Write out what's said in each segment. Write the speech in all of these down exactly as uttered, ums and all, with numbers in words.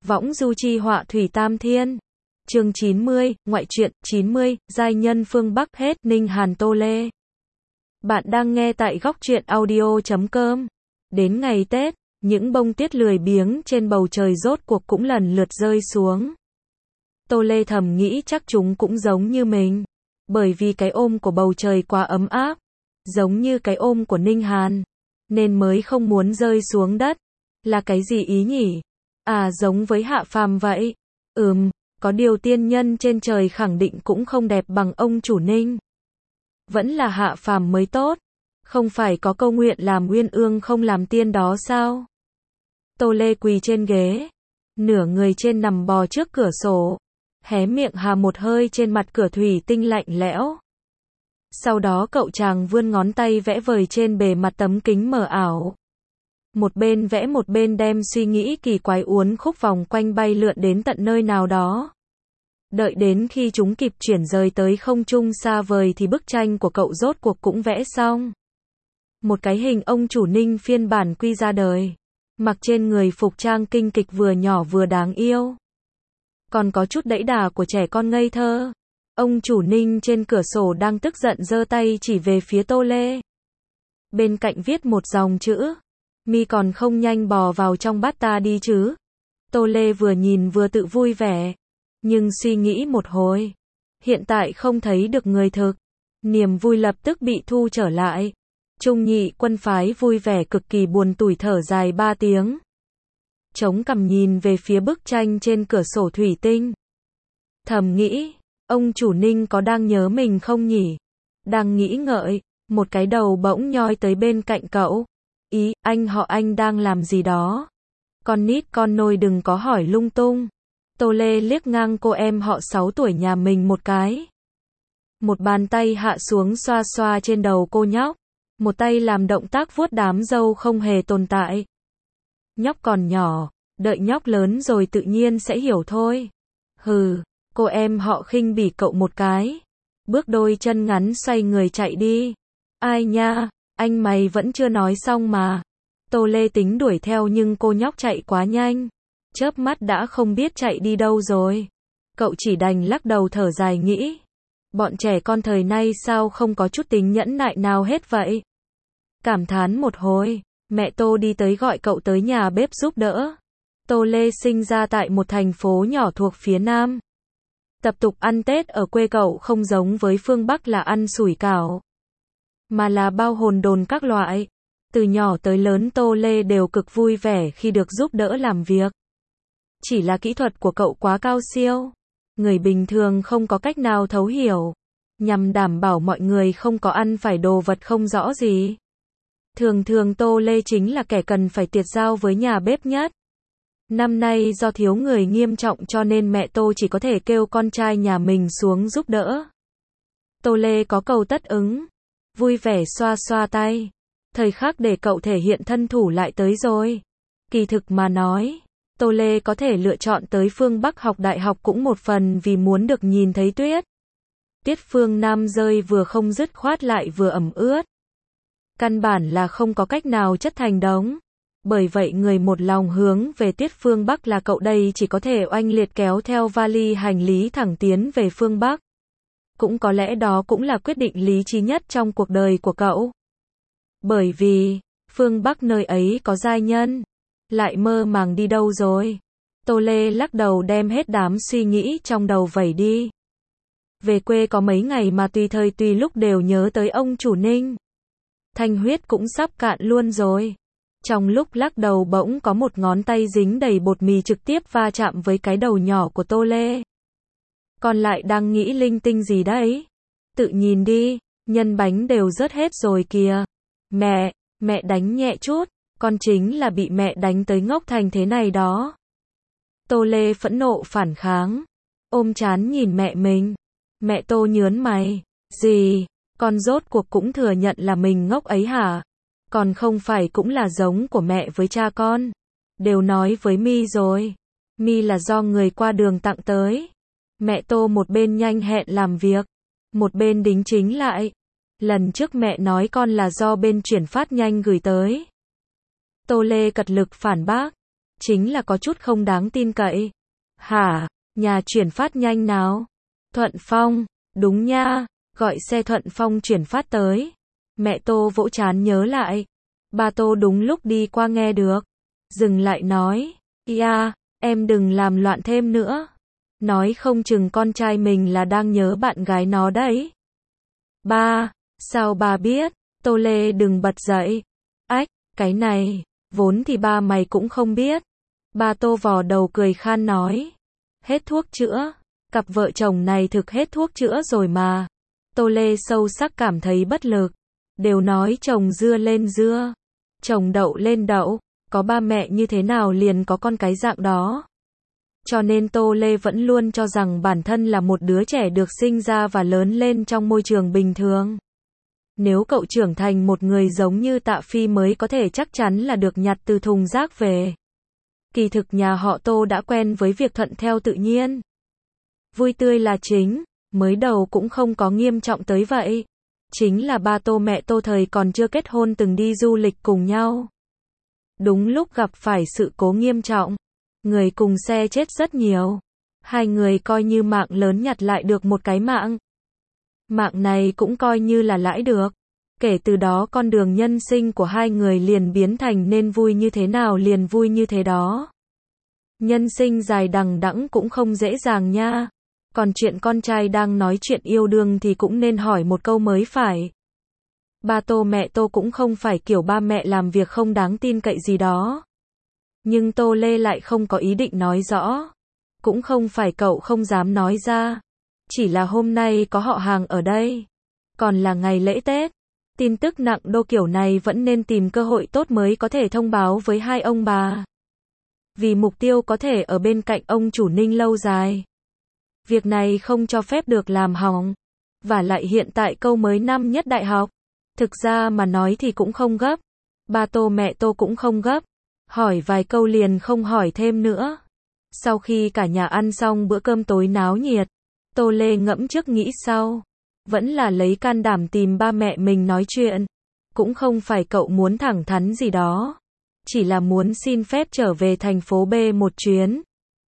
Võng du chi họa thủy tam thiên. Chương chín mươi, ngoại truyện, chín mươi, giai nhân phương Bắc hết, Ninh Hàn Tô Lê. Bạn đang nghe tại góc truyện audio chấm com. Đến ngày Tết, những bông tuyết lười biếng trên bầu trời rốt cuộc cũng lần lượt rơi xuống. Tô Lê thầm nghĩ chắc chúng cũng giống như mình. Bởi vì cái ôm của bầu trời quá ấm áp, giống như cái ôm của Ninh Hàn, nên mới không muốn rơi xuống đất. Là cái gì ý nhỉ? À, giống với hạ phàm vậy. Ừm, có điều tiên nhân trên trời khẳng định cũng không đẹp bằng ông chủ Ninh. Vẫn là hạ phàm mới tốt. Không phải có câu nguyện làm uyên ương không làm tiên đó sao? Tô Lê quỳ trên ghế, nửa người trên nằm bò trước cửa sổ, hé miệng hà một hơi trên mặt cửa thủy tinh lạnh lẽo. Sau đó cậu chàng vươn ngón tay vẽ vời trên bề mặt tấm kính mờ ảo. Một bên vẽ một bên đem suy nghĩ kỳ quái uốn khúc vòng quanh bay lượn đến tận nơi nào đó. Đợi đến khi chúng kịp chuyển rời tới không trung xa vời thì bức tranh của cậu rốt cuộc cũng vẽ xong. Một cái hình ông chủ Ninh phiên bản quy ra đời. Mặc trên người phục trang kinh kịch vừa nhỏ vừa đáng yêu. Còn có chút đẫy đà của trẻ con ngây thơ. Ông chủ Ninh trên cửa sổ đang tức giận giơ tay chỉ về phía Tô Lê. Bên cạnh viết một dòng chữ. Mi còn không nhanh bò vào trong bát ta đi chứ. Tô Lê vừa nhìn vừa tự vui vẻ. Nhưng suy nghĩ một hồi. Hiện tại không thấy được người thực. Niềm vui lập tức bị thu trở lại. Trung nhị quân phái vui vẻ cực kỳ buồn tủi thở dài ba tiếng. Chống cằm nhìn về phía bức tranh trên cửa sổ thủy tinh. Thầm nghĩ, ông chủ Ninh có đang nhớ mình không nhỉ? Đang nghĩ ngợi, một cái đầu bỗng nhoi tới bên cạnh cậu. Ý, anh họ anh đang làm gì đó? Con nít con nôi đừng có hỏi lung tung. Tô Lê liếc ngang cô em họ sáu tuổi nhà mình một cái. Một bàn tay hạ xuống xoa xoa trên đầu cô nhóc. Một tay làm động tác vuốt đám râu không hề tồn tại. Nhóc còn nhỏ, đợi nhóc lớn rồi tự nhiên sẽ hiểu thôi. Hừ, cô em họ khinh bỉ cậu một cái. Bước đôi chân ngắn xoay người chạy đi. Ai nha, anh mày vẫn chưa nói xong mà. Tô Lê tính đuổi theo nhưng cô nhóc chạy quá nhanh. Chớp mắt đã không biết chạy đi đâu rồi. Cậu chỉ đành lắc đầu thở dài nghĩ. Bọn trẻ con thời nay sao không có chút tính nhẫn nại nào hết vậy? Cảm thán một hồi, mẹ Tô đi tới gọi cậu tới nhà bếp giúp đỡ. Tô Lê sinh ra tại một thành phố nhỏ thuộc phía Nam. Tập tục ăn Tết ở quê cậu không giống với phương Bắc là ăn sủi cảo, mà là bao hồn đồn các loại. Từ nhỏ tới lớn Tô Lê đều cực vui vẻ khi được giúp đỡ làm việc. Chỉ là kỹ thuật của cậu quá cao siêu. Người bình thường không có cách nào thấu hiểu. Nhằm đảm bảo mọi người không có ăn phải đồ vật không rõ gì. Thường thường Tô Lê chính là kẻ cần phải tiệt giao với nhà bếp nhất. Năm nay do thiếu người nghiêm trọng cho nên mẹ Tô chỉ có thể kêu con trai nhà mình xuống giúp đỡ. Tô Lê có cầu tất ứng. Vui vẻ xoa xoa tay. Thời khắc để cậu thể hiện thân thủ lại tới rồi. Kỳ thực mà nói, Tô Lê có thể lựa chọn tới phương Bắc học đại học cũng một phần vì muốn được nhìn thấy tuyết. Tiết phương Nam rơi vừa không dứt khoát lại vừa ẩm ướt. Căn bản là không có cách nào chất thành đống. Bởi vậy người một lòng hướng về tiết phương Bắc là cậu đây chỉ có thể oanh liệt kéo theo vali hành lý thẳng tiến về phương Bắc. Cũng có lẽ đó cũng là quyết định lý trí nhất trong cuộc đời của cậu. Bởi vì, phương Bắc nơi ấy có giai nhân. Lại mơ màng đi đâu rồi? Tô Lê lắc đầu đem hết đám suy nghĩ trong đầu vẩy đi. Về quê có mấy ngày mà tùy thời tùy lúc đều nhớ tới ông chủ Ninh. Thanh huyết cũng sắp cạn luôn rồi. Trong lúc lắc đầu bỗng có một ngón tay dính đầy bột mì trực tiếp va chạm với cái đầu nhỏ của Tô Lê. Con lại đang nghĩ linh tinh gì đấy? Tự nhìn đi, nhân bánh đều rớt hết rồi kìa. Mẹ, mẹ đánh nhẹ chút, con chính là bị mẹ đánh tới ngốc thành thế này đó. Tô Lê phẫn nộ phản kháng, ôm trán nhìn mẹ mình. Mẹ Tô nhớn mày, gì? Con rốt cuộc cũng thừa nhận là mình ngốc ấy hả? Còn không phải cũng là giống của mẹ với cha con. Đều nói với Mi rồi. Mi là do người qua đường tặng tới. Mẹ Tô một bên nhanh hẹn làm việc, một bên đính chính lại. Lần trước mẹ nói con là do bên chuyển phát nhanh gửi tới. Tô Lê cật lực phản bác. chính là có chút không đáng tin cậy. Hả? Nhà chuyển phát nhanh nào? Thuận Phong, đúng nha, gọi xe Thuận Phong chuyển phát tới. Mẹ Tô vỗ trán nhớ lại. Ba Tô đúng lúc đi qua nghe được. Dừng lại nói, ia, em đừng làm loạn thêm nữa. Nói không chừng con trai mình là đang nhớ bạn gái nó đấy. Ba, sao bà biết? Tô Lê đừng bật dậy. Ách, cái này, vốn thì ba mày cũng không biết. Ba Tô vò đầu cười khan nói. Hết thuốc chữa. Cặp vợ chồng này thực hết thuốc chữa rồi mà. Tô Lê sâu sắc cảm thấy bất lực. Đều nói trồng dưa lên dưa, trồng đậu lên đậu, có ba mẹ như thế nào liền có con cái dạng đó. Cho nên Tô Lê vẫn luôn cho rằng bản thân là một đứa trẻ được sinh ra và lớn lên trong môi trường bình thường. Nếu cậu trưởng thành một người giống như Tạ Phi mới có thể chắc chắn là được nhặt từ thùng rác về. Kỳ thực nhà họ Tô đã quen với việc thuận theo tự nhiên. Vui tươi là chính, mới đầu cũng không có nghiêm trọng tới vậy. Chính là ba Tô mẹ Tô thời còn chưa kết hôn từng đi du lịch cùng nhau. Đúng lúc gặp phải sự cố nghiêm trọng. Người cùng xe chết rất nhiều. Hai người coi như mạng lớn nhặt lại được một cái mạng. Mạng này cũng coi như là lãi được. Kể từ đó con đường nhân sinh của hai người liền biến thành nên vui như thế nào liền vui như thế đó. Nhân sinh dài đằng đẵng cũng không dễ dàng nha. Còn chuyện con trai đang nói chuyện yêu đương thì cũng nên hỏi một câu mới phải. Ba Tô mẹ Tô cũng không phải kiểu ba mẹ làm việc không đáng tin cậy gì đó. Nhưng Tô Lê lại không có ý định nói rõ. Cũng không phải cậu không dám nói ra. Chỉ là hôm nay có họ hàng ở đây. Còn là ngày lễ Tết. Tin tức nặng đô kiểu này vẫn nên tìm cơ hội tốt mới có thể thông báo với hai ông bà. Vì mục tiêu có thể ở bên cạnh ông chủ Ninh lâu dài. Việc này không cho phép được làm hỏng. Và lại hiện tại câu mới năm nhất đại học. Thực ra mà nói thì cũng không gấp. Ba Tô mẹ Tô cũng không gấp. Hỏi vài câu liền không hỏi thêm nữa. Sau khi cả nhà ăn xong bữa cơm tối náo nhiệt, Tô Lê ngẫm trước nghĩ sau. Vẫn là lấy can đảm tìm ba mẹ mình nói chuyện. Cũng không phải cậu muốn thẳng thắn gì đó. Chỉ là muốn xin phép trở về thành phố B một chuyến.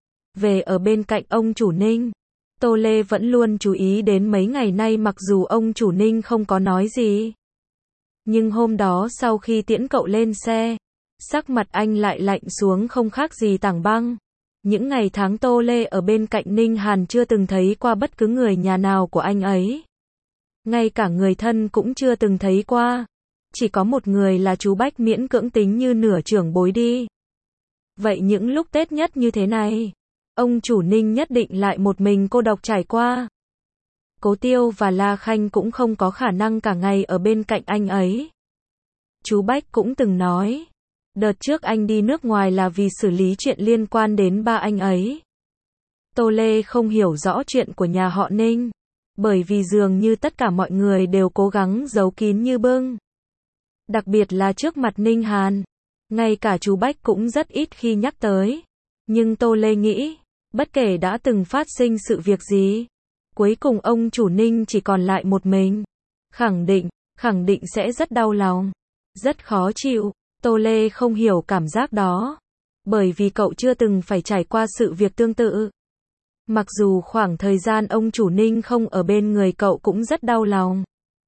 Về ở bên cạnh ông chủ Ninh. Tô Lê vẫn luôn chú ý đến mấy ngày nay mặc dù ông chủ Ninh không có nói gì. Nhưng hôm đó sau khi tiễn cậu lên xe, sắc mặt anh lại lạnh xuống không khác gì tảng băng. Những ngày tháng Tô Lê ở bên cạnh Ninh Hàn chưa từng thấy qua bất cứ người nhà nào của anh ấy. Ngay cả người thân cũng chưa từng thấy qua. Chỉ có một người là chú Bách miễn cưỡng tính như nửa trưởng bối đi. Vậy những lúc Tết nhất như thế này, ông chủ Ninh nhất định lại một mình cô độc trải qua. Cố Tiêu và La Khanh cũng không có khả năng cả ngày ở bên cạnh anh ấy. Chú Bách cũng từng nói, đợt trước anh đi nước ngoài là vì xử lý chuyện liên quan đến ba anh ấy. Tô Lê không hiểu rõ chuyện của nhà họ Ninh, bởi vì dường như tất cả mọi người đều cố gắng giấu kín như bưng. Đặc biệt là trước mặt Ninh Hàn, ngay cả chú Bách cũng rất ít khi nhắc tới. Nhưng Tô Lê nghĩ, bất kể đã từng phát sinh sự việc gì, cuối cùng ông chủ Ninh chỉ còn lại một mình. Khẳng định, khẳng định sẽ rất đau lòng, rất khó chịu. Tô Lê không hiểu cảm giác đó, bởi vì cậu chưa từng phải trải qua sự việc tương tự. Mặc dù khoảng thời gian ông chủ Ninh không ở bên người cậu cũng rất đau lòng.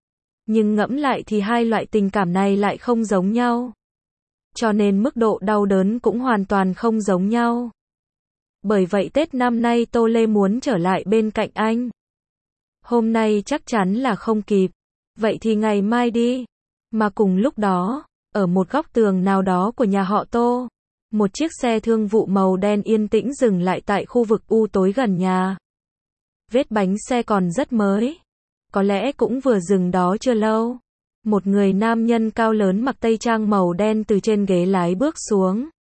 Nhưng ngẫm lại thì hai loại tình cảm này lại không giống nhau. Cho nên mức độ đau đớn cũng hoàn toàn không giống nhau. Bởi vậy Tết năm nay Tô Lê muốn trở lại bên cạnh anh. Hôm nay chắc chắn là không kịp. Vậy thì ngày mai đi. Mà cùng lúc đó, ở một góc tường nào đó của nhà họ Tô, một chiếc xe thương vụ màu đen yên tĩnh dừng lại tại khu vực u tối gần nhà. Vết bánh xe còn rất mới. Có lẽ cũng vừa dừng đó chưa lâu. Một người nam nhân cao lớn mặc tây trang màu đen từ trên ghế lái bước xuống.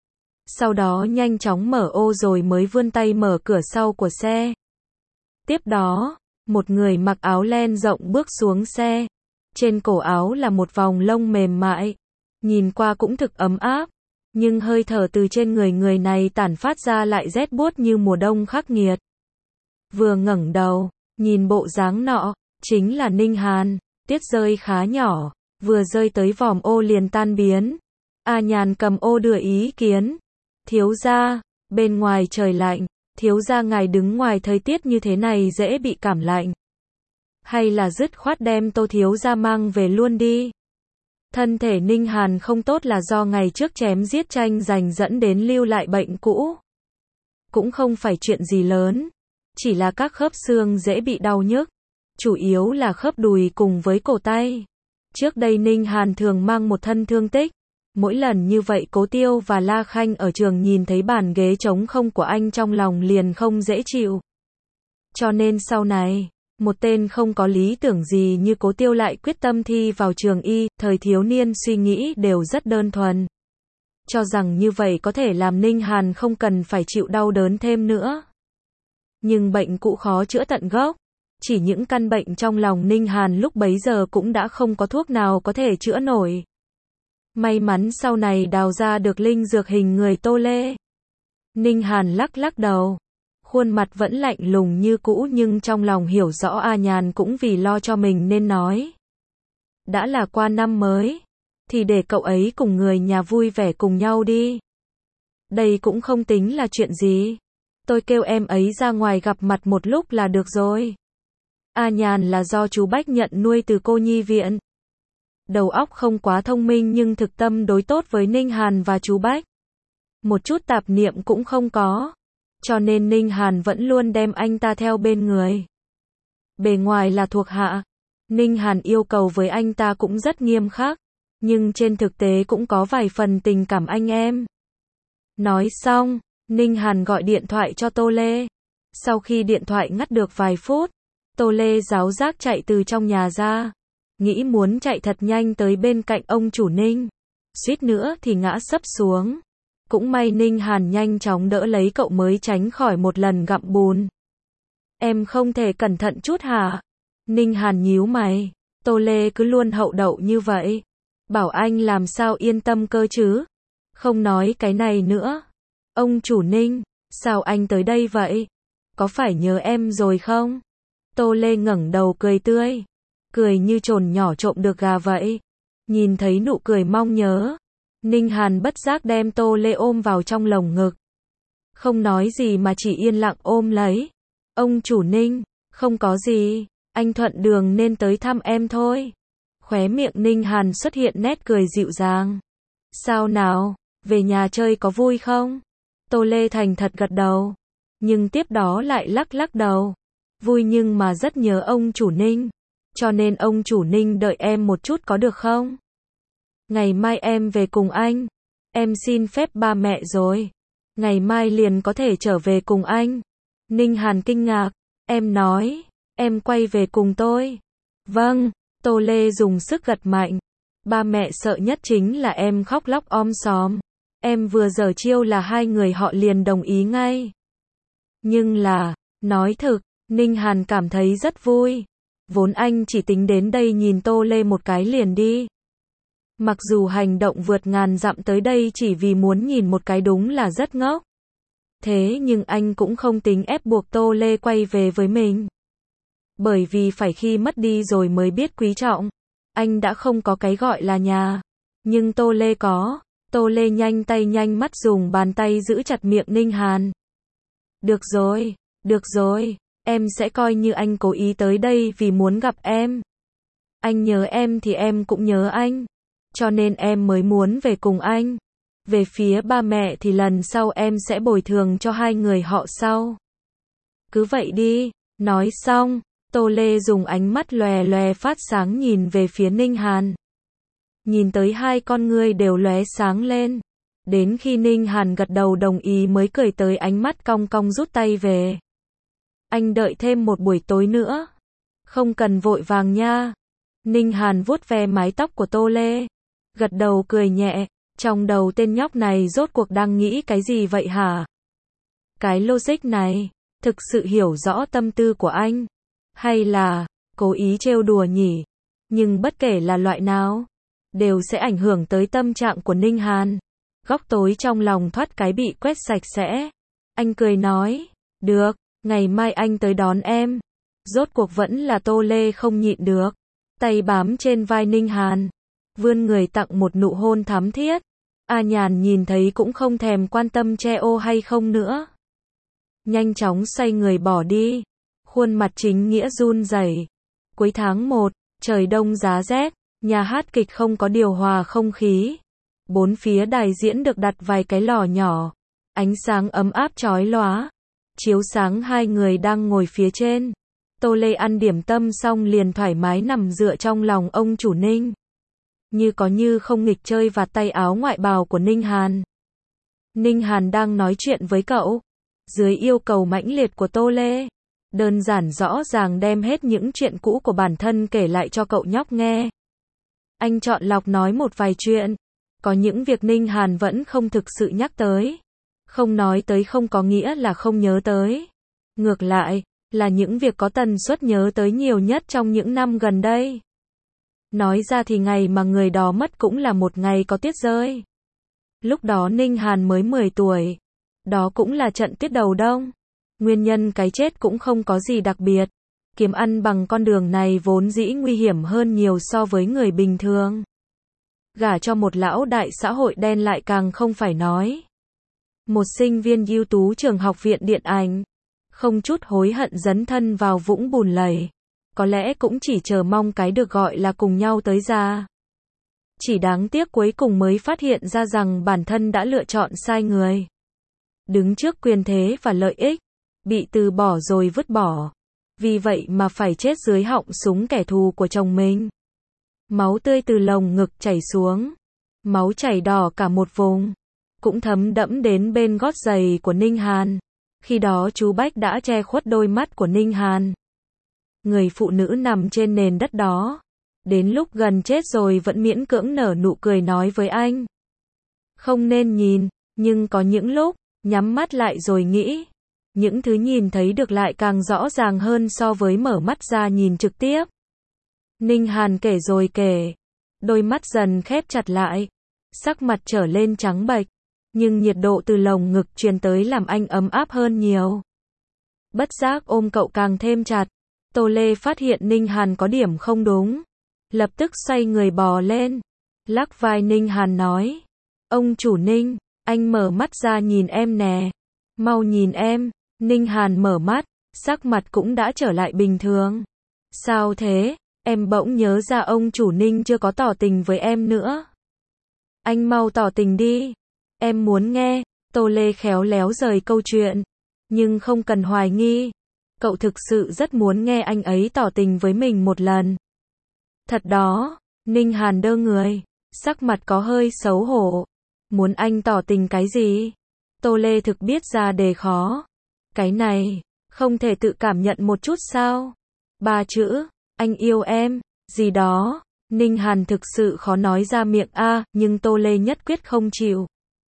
Sau đó nhanh chóng mở ô rồi mới vươn tay mở cửa sau của xe. Tiếp đó, một người mặc áo len rộng bước xuống xe. Trên cổ áo là một vòng lông mềm mại. Nhìn qua cũng thực ấm áp. Nhưng hơi thở từ trên người người này tản phát ra lại rét buốt như mùa đông khắc nghiệt. Vừa ngẩng đầu, nhìn bộ dáng nọ, chính là Ninh Hàn. Tiết rơi khá nhỏ, vừa rơi tới vòm ô liền tan biến. A Nhàn cầm ô đưa ý kiến. Thiếu gia, bên ngoài trời lạnh, thiếu gia ngài đứng ngoài thời tiết như thế này dễ bị cảm lạnh. Hay là dứt khoát đem Tô thiếu gia mang về luôn đi. Thân thể Ninh Hàn không tốt là do ngày trước chém giết tranh giành dẫn đến lưu lại bệnh cũ. Cũng không phải chuyện gì lớn, chỉ là các khớp xương dễ bị đau nhức, chủ yếu là khớp đùi cùng với cổ tay. Trước đây Ninh Hàn thường mang một thân thương tích, mỗi lần như vậy Cố Tiêu và La Khanh ở trường nhìn thấy bàn ghế trống không của anh trong lòng liền không dễ chịu. Cho nên sau này, một tên không có lý tưởng gì như Cố Tiêu lại quyết tâm thi vào trường y, thời thiếu niên suy nghĩ đều rất đơn thuần. Cho rằng như vậy có thể làm Ninh Hàn không cần phải chịu đau đớn thêm nữa. Nhưng bệnh cũ khó chữa tận gốc, chỉ những căn bệnh trong lòng Ninh Hàn lúc bấy giờ cũng đã không có thuốc nào có thể chữa nổi. May mắn sau này đào ra được linh dược hình người Tô Lê. Ninh Hàn lắc lắc đầu, khuôn mặt vẫn lạnh lùng như cũ nhưng trong lòng hiểu rõ A Nhàn cũng vì lo cho mình nên nói. Đã là qua năm mới, thì để cậu ấy cùng người nhà vui vẻ cùng nhau đi. Đây cũng không tính là chuyện gì. Tôi kêu em ấy ra ngoài gặp mặt một lúc là được rồi. A Nhàn là do chú Bách nhận nuôi từ cô nhi viện. Đầu óc không quá thông minh nhưng thực tâm đối tốt với Ninh Hàn và chú Bách. Một chút tạp niệm cũng không có. Cho nên Ninh Hàn vẫn luôn đem anh ta theo bên người. Bề ngoài là thuộc hạ, Ninh Hàn yêu cầu với anh ta cũng rất nghiêm khắc. Nhưng trên thực tế cũng có vài phần tình cảm anh em. Nói xong, Ninh Hàn gọi điện thoại cho Tô Lê. Sau khi điện thoại ngắt được vài phút, Tô Lê ráo rác chạy từ trong nhà ra. Nghĩ muốn chạy thật nhanh tới bên cạnh ông chủ Ninh. Suýt nữa thì ngã sấp xuống. Cũng may Ninh Hàn nhanh chóng đỡ lấy cậu mới tránh khỏi một lần gặm bùn. Em không thể cẩn thận chút hả? Ninh Hàn nhíu mày. Tô Lê cứ luôn hậu đậu như vậy. Bảo anh làm sao yên tâm cơ chứ? Không nói cái này nữa. Ông chủ Ninh, sao anh tới đây vậy? Có phải nhớ em rồi không? Tô Lê ngẩng đầu cười tươi. Cười như trồn nhỏ trộm được gà vậy. Nhìn thấy nụ cười mong nhớ. Ninh Hàn bất giác đem Tô Lê ôm vào trong lồng ngực. Không nói gì mà chỉ yên lặng ôm lấy. Ông chủ Ninh, không có gì. Anh thuận đường nên tới thăm em thôi. Khóe miệng Ninh Hàn xuất hiện nét cười dịu dàng. Sao nào, về nhà chơi có vui không? Tô Lê thành thật gật đầu. Nhưng tiếp đó lại lắc lắc đầu. Vui nhưng mà rất nhớ ông chủ Ninh. Cho nên ông chủ Ninh đợi em một chút có được không? Ngày mai em về cùng anh. Em xin phép ba mẹ rồi. Ngày mai liền có thể trở về cùng anh. Ninh Hàn kinh ngạc. Em nói, em quay về cùng tôi. Vâng. Tô Lê dùng sức gật mạnh. Ba mẹ sợ nhất chính là em khóc lóc om sòm. Em vừa giở chiêu là hai người họ liền đồng ý ngay. Nhưng là, nói thực, Ninh Hàn cảm thấy rất vui. Vốn anh chỉ tính đến đây nhìn Tô Lê một cái liền đi. Mặc dù hành động vượt ngàn dặm tới đây chỉ vì muốn nhìn một cái đúng là rất ngốc. Thế nhưng anh cũng không tính ép buộc Tô Lê quay về với mình. Bởi vì phải khi mất đi rồi mới biết quý trọng. Anh đã không có cái gọi là nhà. Nhưng Tô Lê có. Tô Lê nhanh tay nhanh mắt dùng bàn tay giữ chặt miệng Ninh Hàn. Được rồi, được rồi. Em sẽ coi như anh cố ý tới đây vì muốn gặp em. Anh nhớ em thì em cũng nhớ anh. Cho nên em mới muốn về cùng anh. Về phía ba mẹ thì lần sau em sẽ bồi thường cho hai người họ sau. Cứ vậy đi. Nói xong, Tô Lê dùng ánh mắt lòe lòe phát sáng nhìn về phía Ninh Hàn. Nhìn tới hai con ngươi đều lóe sáng lên. Đến khi Ninh Hàn gật đầu đồng ý mới cười tới ánh mắt cong cong rút tay về. Anh đợi thêm một buổi tối nữa. Không cần vội vàng nha. Ninh Hàn vuốt ve mái tóc của Tô Lê. Gật đầu cười nhẹ. Trong đầu tên nhóc này rốt cuộc đang nghĩ cái gì vậy hả? Cái logic này, thực sự hiểu rõ tâm tư của anh. Hay là, cố ý trêu đùa nhỉ? Nhưng bất kể là loại nào, đều sẽ ảnh hưởng tới tâm trạng của Ninh Hàn. Góc tối trong lòng thoát cái bị quét sạch sẽ. Anh cười nói, được, ngày mai anh tới đón em. Rốt cuộc vẫn là Tô Lê không nhịn được. Tay bám trên vai Ninh Hàn. Vươn người tặng một nụ hôn thắm thiết. A Nhàn nhìn thấy cũng không thèm quan tâm che ô hay không nữa. Nhanh chóng xoay người bỏ đi. Khuôn mặt chính nghĩa run rẩy. Cuối tháng một, trời đông giá rét, nhà hát kịch không có điều hòa không khí. Bốn phía đài diễn được đặt vài cái lò nhỏ. Ánh sáng ấm áp chói lóa. Chiếu sáng hai người đang ngồi phía trên. Tô Lê ăn điểm tâm xong liền thoải mái nằm dựa trong lòng ông chủ Ninh. Như có như không nghịch chơi vạt tay áo ngoại bào của Ninh Hàn. Ninh Hàn đang nói chuyện với cậu. Dưới yêu cầu mãnh liệt của Tô Lê. Đơn giản rõ ràng đem hết những chuyện cũ của bản thân kể lại cho cậu nhóc nghe. Anh chọn lọc nói một vài chuyện. Có những việc Ninh Hàn vẫn không thực sự nhắc tới. Không nói tới không có nghĩa là không nhớ tới. Ngược lại, là những việc có tần suất nhớ tới nhiều nhất trong những năm gần đây. Nói ra thì ngày mà người đó mất cũng là một ngày có tuyết rơi. Lúc đó Ninh Hàn mới mười tuổi. Đó cũng là trận tuyết đầu đông. Nguyên nhân cái chết cũng không có gì đặc biệt. Kiếm ăn bằng con đường này vốn dĩ nguy hiểm hơn nhiều so với người bình thường. Gả cho một lão đại xã hội đen lại càng không phải nói. Một sinh viên ưu tú trường học viện điện ảnh. Không chút hối hận dấn thân vào vũng bùn lầy. Có lẽ cũng chỉ chờ mong cái được gọi là cùng nhau tới già. Chỉ đáng tiếc cuối cùng mới phát hiện ra rằng bản thân đã lựa chọn sai người. Đứng trước quyền thế và lợi ích. Bị từ bỏ rồi vứt bỏ. Vì vậy mà phải chết dưới họng súng kẻ thù của chồng mình. Máu tươi từ lồng ngực chảy xuống. Máu chảy đỏ cả một vùng. Cũng thấm đẫm đến bên gót giày của Ninh Hàn. Khi đó chú Bách đã che khuất đôi mắt của Ninh Hàn. Người phụ nữ nằm trên nền đất đó. Đến lúc gần chết rồi vẫn miễn cưỡng nở nụ cười nói với anh. Không nên nhìn, nhưng có những lúc, nhắm mắt lại rồi nghĩ. Những thứ nhìn thấy được lại càng rõ ràng hơn so với mở mắt ra nhìn trực tiếp. Ninh Hàn kể rồi kể. Đôi mắt dần khép chặt lại. Sắc mặt trở lên trắng bệch. Nhưng nhiệt độ từ lồng ngực truyền tới làm anh ấm áp hơn nhiều. Bất giác ôm cậu càng thêm chặt. Tô Lê phát hiện Ninh Hàn có điểm không đúng. Lập tức xoay người bò lên. Lắc vai Ninh Hàn nói. Ông chủ Ninh, anh mở mắt ra nhìn em nè. Mau nhìn em. Ninh Hàn mở mắt, sắc mặt cũng đã trở lại bình thường. Sao thế? Em bỗng nhớ ra ông chủ Ninh chưa có tỏ tình với em nữa. Anh mau tỏ tình đi. Em muốn nghe. Tô Lê khéo léo rời câu chuyện. Nhưng không cần hoài nghi. Cậu thực sự rất muốn nghe anh ấy tỏ tình với mình một lần. Thật đó. Ninh Hàn đơ người. Sắc mặt có hơi xấu hổ. Muốn anh tỏ tình cái gì? Tô Lê thực biết ra đề khó. Cái này, không thể tự cảm nhận một chút sao? Ba chữ, anh yêu em, gì đó. Ninh Hàn thực sự khó nói ra miệng a, nhưng Tô Lê nhất quyết không chịu.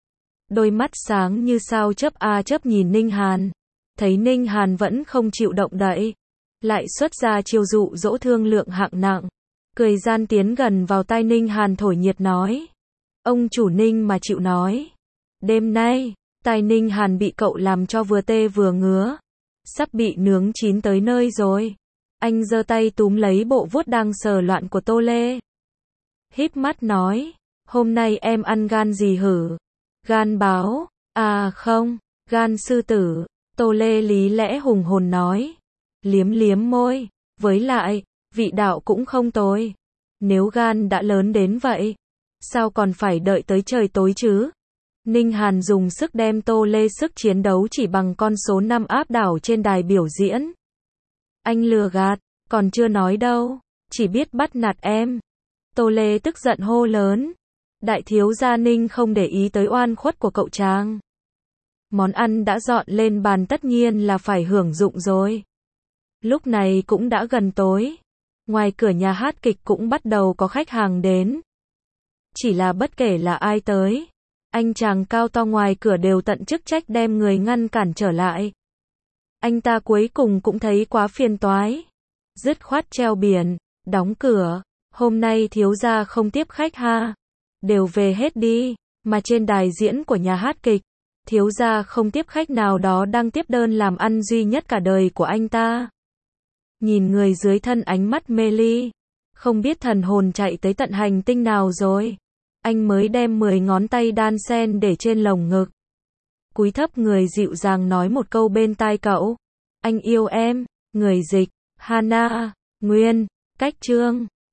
Đôi mắt sáng như sao chớp a chớp nhìn Ninh Hàn. Thấy Ninh Hàn vẫn không chịu động đậy. Lại xuất ra chiêu dụ dỗ thương lượng hạng nặng. Cười gian tiến gần vào tai Ninh Hàn thổi nhiệt nói. Ông chủ Ninh mà chịu nói. Đêm nay, tai Ninh Hàn bị cậu làm cho vừa tê vừa ngứa. Sắp bị nướng chín tới nơi rồi. Anh giơ tay túm lấy bộ vuốt đang sờ loạn của Tô Lê. Híp mắt nói. Hôm nay em ăn gan gì hử? Gan báo. À không, gan sư tử. Tô Lê lý lẽ hùng hồn nói. Liếm liếm môi. Với lại, vị đạo cũng không tồi. Nếu gan đã lớn đến vậy, sao còn phải đợi tới trời tối chứ? Ninh Hàn dùng sức đem Tô Lê sức chiến đấu chỉ bằng con số năm áp đảo trên đài biểu diễn. Anh lừa gạt, còn chưa nói đâu, chỉ biết bắt nạt em. Tô Lê tức giận hô lớn. Đại thiếu gia Ninh không để ý tới oan khuất của cậu chàng. Món ăn đã dọn lên bàn tất nhiên là phải hưởng dụng rồi. Lúc này cũng đã gần tối. Ngoài cửa nhà hát kịch cũng bắt đầu có khách hàng đến. Chỉ là bất kể là ai tới, anh chàng cao to ngoài cửa đều tận chức trách đem người ngăn cản trở lại. Anh ta cuối cùng cũng thấy quá phiền toái. Dứt khoát treo biển, đóng cửa. Hôm nay thiếu gia không tiếp khách ha. Đều về hết đi. Mà trên đài diễn của nhà hát kịch, thiếu gia không tiếp khách nào đó đang tiếp đơn làm ăn duy nhất cả đời của anh ta. Nhìn người dưới thân ánh mắt mê ly. Không biết thần hồn chạy tới tận hành tinh nào rồi. Anh mới đem mười ngón tay đan sen để trên lồng ngực. Cúi thấp người dịu dàng nói một câu bên tai cậu. Anh yêu em. Người dịch. Hana. Nguyên. Cách chương.